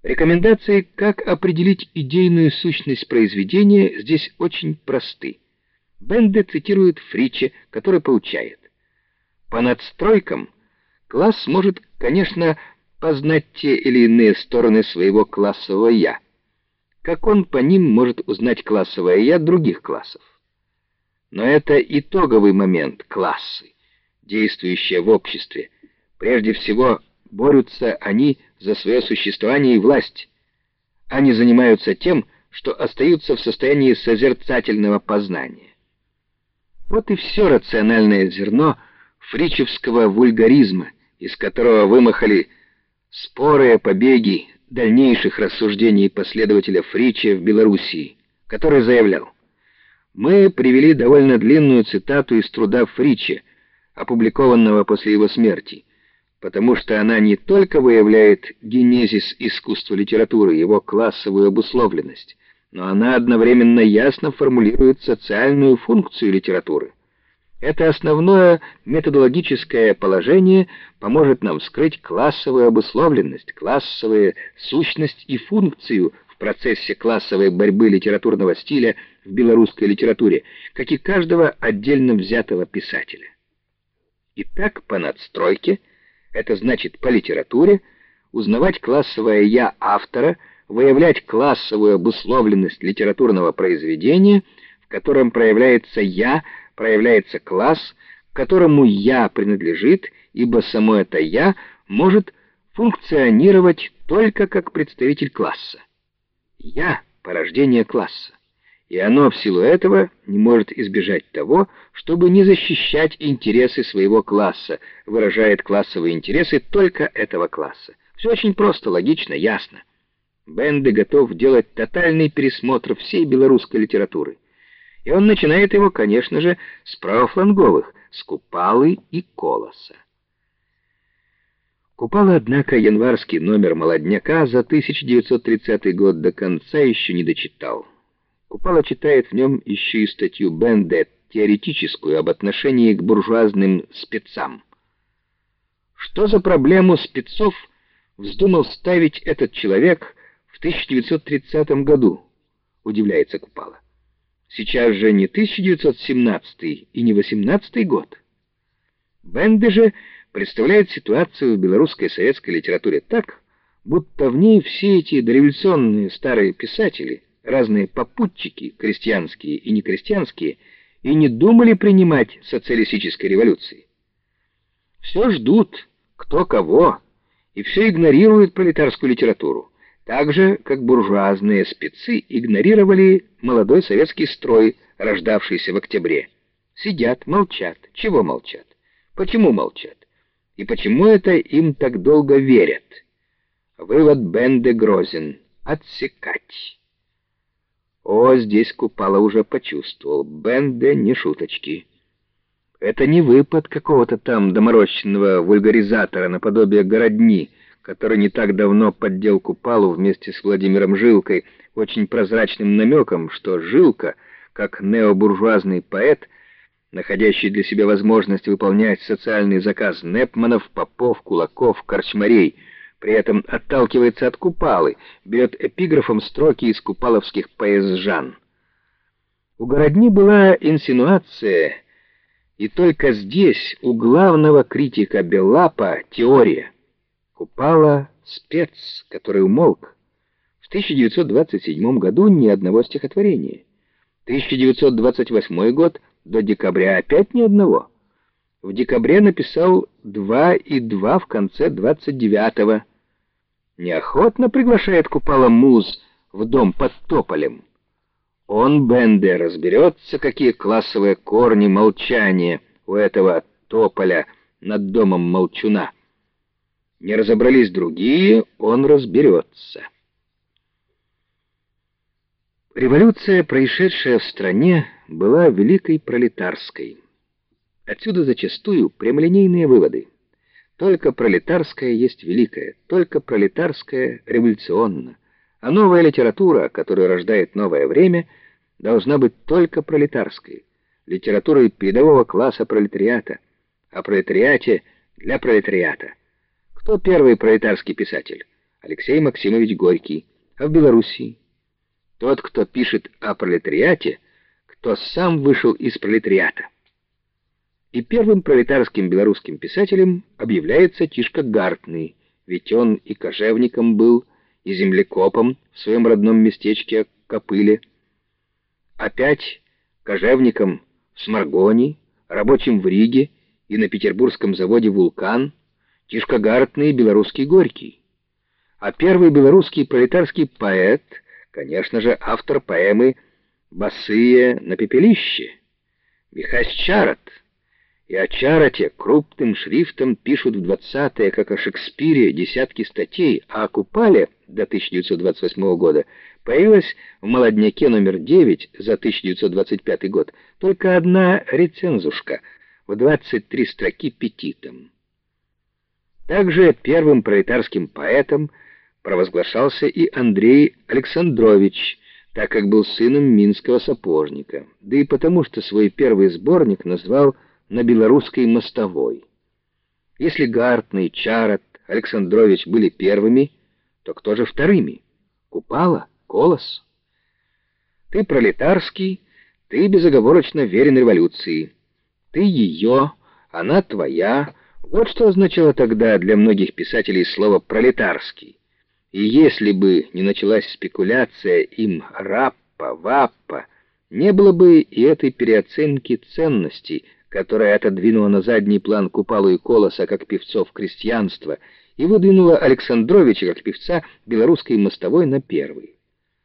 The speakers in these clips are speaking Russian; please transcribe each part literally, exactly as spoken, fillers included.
Рекомендации, как определить идейную сущность произведения, здесь очень просты. Бенде цитирует Фриче, который поучает: «По надстройкам класс может, конечно, познать те или иные стороны своего классового «я», как он по ним может узнать классовое «я» других классов. Но это итоговый момент — классы, действующие в обществе. Прежде всего, борются они за свое существование и власть. Они занимаются тем, что остаются в состоянии созерцательного познания». Вот и все рациональное зерно фричевского вульгаризма, из которого вымахали спорые побеги дальнейших рассуждений последователя Фрича в Белоруссии, который заявлял: «Мы привели довольно длинную цитату из труда Фрича, опубликованного после его смерти, потому что она не только выявляет генезис искусства литературы, его классовую обусловленность, но она одновременно ясно формулирует социальную функцию литературы. Это основное методологическое положение поможет нам вскрыть классовую обусловленность, классовую сущность и функцию в процессе классовой борьбы литературного стиля в белорусской литературе, как и каждого отдельно взятого писателя. Итак, по надстройке, это значит по литературе, узнавать классовое «я» автора, выявлять классовую обусловленность литературного произведения, в котором проявляется «я», проявляется класс, к которому «я» принадлежит, ибо само это «я» может функционировать только как представитель класса. «Я» — порождение класса, и оно в силу этого не может избежать того, чтобы не защищать интересы своего класса, выражает классовые интересы только этого класса. Все очень просто, логично, ясно. Бенде готов делать тотальный пересмотр всей белорусской литературы. И он начинает его, конечно же, с правофланговых, с Купалы и Колоса. Купала, однако, январский номер «Молодняка» за тысяча девятьсот тридцатый год до конца еще не дочитал. Купала читает в нем еще и статью Бенде, теоретическую, об отношении к буржуазным спецам. Что за проблему спецов вздумал ставить этот человек в тысяча девятьсот тридцатом году, удивляется Купала. Сейчас же не тысяча девятьсот семнадцатый и не восемнадцатый год. Бенде же представляет ситуацию в белорусской советской литературе так, будто в ней все эти дореволюционные старые писатели, разные попутчики, крестьянские и некрестьянские, и не думали принимать социалистической революции. Все ждут, кто кого, и все игнорируют пролетарскую литературу, так же, как буржуазные спецы игнорировали молодой советский строй, рождавшийся в октябре. Сидят, молчат. Чего молчат? Почему молчат? И почему это им так долго верят? Вывод Бенде грозен: отсекать. О, здесь Купала уже почувствовал. Бенде не шуточки. Это не выпад какого-то там доморощенного вульгаризатора наподобие Городни, который не так давно поддел Купалу вместе с Владимиром Жилкой очень прозрачным намеком, что Жилка, как необуржуазный поэт, находящий для себя возможность выполнять социальный заказ Непманов, Попов, Кулаков, Корчмарей, при этом отталкивается от Купалы, берет эпиграфом строки из купаловских поэзжан. У Городни была инсинуация, и только здесь у главного критика Беллапа теория. Купала — спец, который умолк. В тысяча девятьсот двадцать седьмом году ни одного стихотворения. тысяча девятьсот двадцать восьмой год до декабря опять ни одного. В декабре написал два и два в конце двадцать девятого. Неохотно приглашает Купала муз в дом под тополем. Он, Бенде, разберется, какие классовые корни молчания у этого тополя над домом молчуна. Не разобрались другие, он разберется. Революция, происшедшая в стране, была великой пролетарской. Отсюда зачастую прямолинейные выводы. Только пролетарское есть великое, только пролетарское революционно. А новая литература, которую рождает новое время, должна быть только пролетарской, литературой передового класса пролетариата, о пролетариате для пролетариата. Кто первый пролетарский писатель? Алексей Максимович Горький. А в Белоруссии? Тот, кто пишет о пролетариате, кто сам вышел из пролетариата. И первым пролетарским белорусским писателем объявляется Тишка Гартный, ведь он и кожевником был, и землекопом в своем родном местечке Копыле. Опять кожевником в Сморгоне, рабочим в Риге и на петербургском заводе «Вулкан», Тишка Гартный — белорусский Горький. А первый белорусский пролетарский поэт, конечно же, автор поэмы «Босые на пепелище» Михась Чарат. И о Чарате крупным шрифтом пишут в двадцатые, как о Шекспире, десятки статей, а о Купале до тысяча девятьсот двадцать восьмого года появилась в «Молодняке» номер девять за тысяча девятьсот двадцать пятый год только одна рецензушка в двадцать три строки петитом. Также первым пролетарским поэтом провозглашался и Андрей Александрович, так как был сыном минского сапожника, да и потому, что свой первый сборник назвал «На белорусской мостовой». Если Гартный, Чарат, Александрович были первыми, то кто же вторыми? Купала? Колос? Ты пролетарский, ты безоговорочно верен революции. Ты ее, она твоя. Вот что означало тогда для многих писателей слово «пролетарский». И если бы не началась спекуляция им раппа, ваппа, не было бы и этой переоценки ценностей, которая отодвинула на задний план Купалу и Колоса как певцов крестьянства и выдвинула Александровича как певца белорусской мостовой на первый.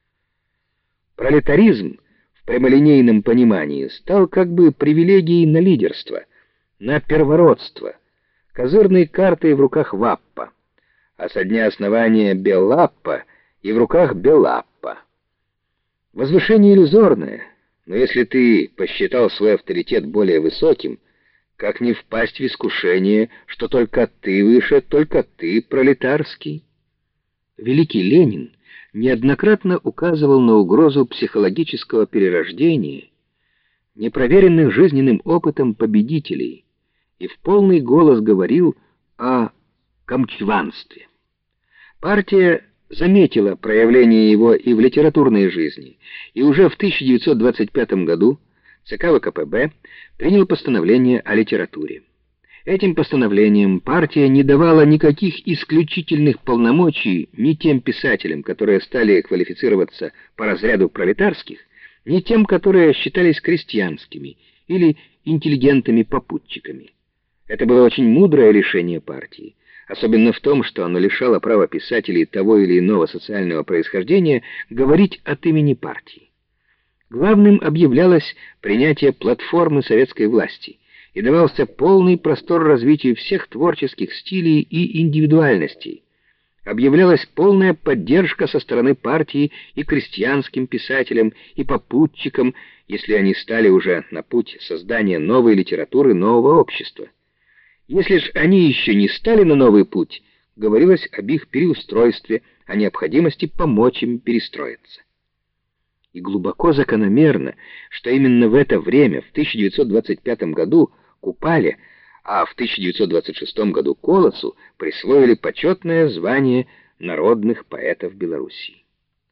Пролетаризм в прямолинейном понимании стал как бы привилегией на лидерство, на первородство, козырной картой в руках ваппа, а со дня основания Беллаппа и в руках Беллаппа. Возвышение иллюзорное. Но если ты посчитал свой авторитет более высоким, как не впасть в искушение, что только ты выше, только ты пролетарский? Великий Ленин неоднократно указывал на угрозу психологического перерождения непроверенных жизненным опытом победителей и в полный голос говорил о камчванстве. Партия заметила проявление его и в литературной жизни, и уже в тысяча девятьсот двадцать пятом году ЦК ВКПБ принял постановление о литературе. Этим постановлением партия не давала никаких исключительных полномочий ни тем писателям, которые стали квалифицироваться по разряду пролетарских, ни тем, которые считались крестьянскими или интеллигентами-попутчиками. Это было очень мудрое решение партии, особенно в том, что оно лишало права писателей того или иного социального происхождения говорить от имени партии. Главным объявлялось принятие платформы советской власти, и давался полный простор развитию всех творческих стилей и индивидуальностей. Объявлялась полная поддержка со стороны партии и крестьянским писателям, и попутчикам, если они стали уже на путь создания новой литературы, нового общества. Если ж они еще не стали на новый путь, говорилось об их переустройстве, о необходимости помочь им перестроиться. И глубоко закономерно, что именно в это время, в тысяча девятьсот двадцать пятом году, Купале, а в тысяча девятьсот двадцать шестом году Колосу присвоили почетное звание народных поэтов Белоруссии.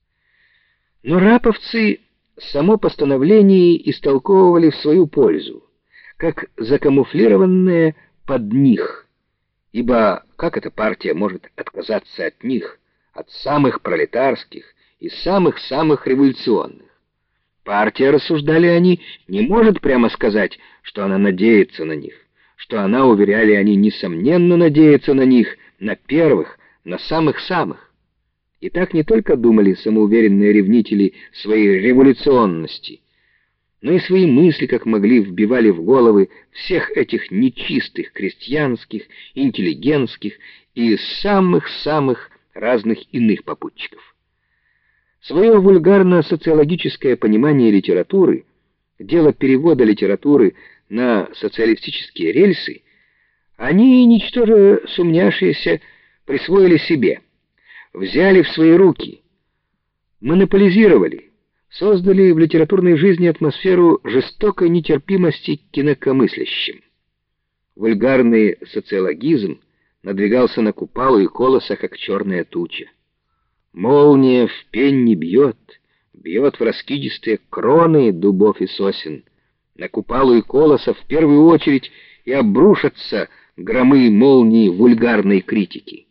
Но раповцы само постановление истолковывали в свою пользу, как закамуфлированное под них, ибо как эта партия может отказаться от них, от самых пролетарских и самых-самых революционных? Партия, рассуждали они, не может прямо сказать, что она надеется на них, что она, уверяли они, несомненно надеется на них, на первых, на самых-самых. И так не только думали самоуверенные ревнители своей революционности, но и свои мысли, как могли, вбивали в головы всех этих нечистых крестьянских, интеллигентских и самых-самых разных иных попутчиков. Свое вульгарно-социологическое понимание литературы, дело перевода литературы на социалистические рельсы, они, ничтоже сумняшися, присвоили себе, взяли в свои руки, монополизировали, создали в литературной жизни атмосферу жестокой нетерпимости к инакомыслящим. Вульгарный социологизм надвигался на Купалу и Колоса как черная туча. Молния в пень не бьет, бьет в раскидистые кроны дубов и сосен. На Купалу и Колоса в первую очередь и обрушатся громы молнии вульгарной критики.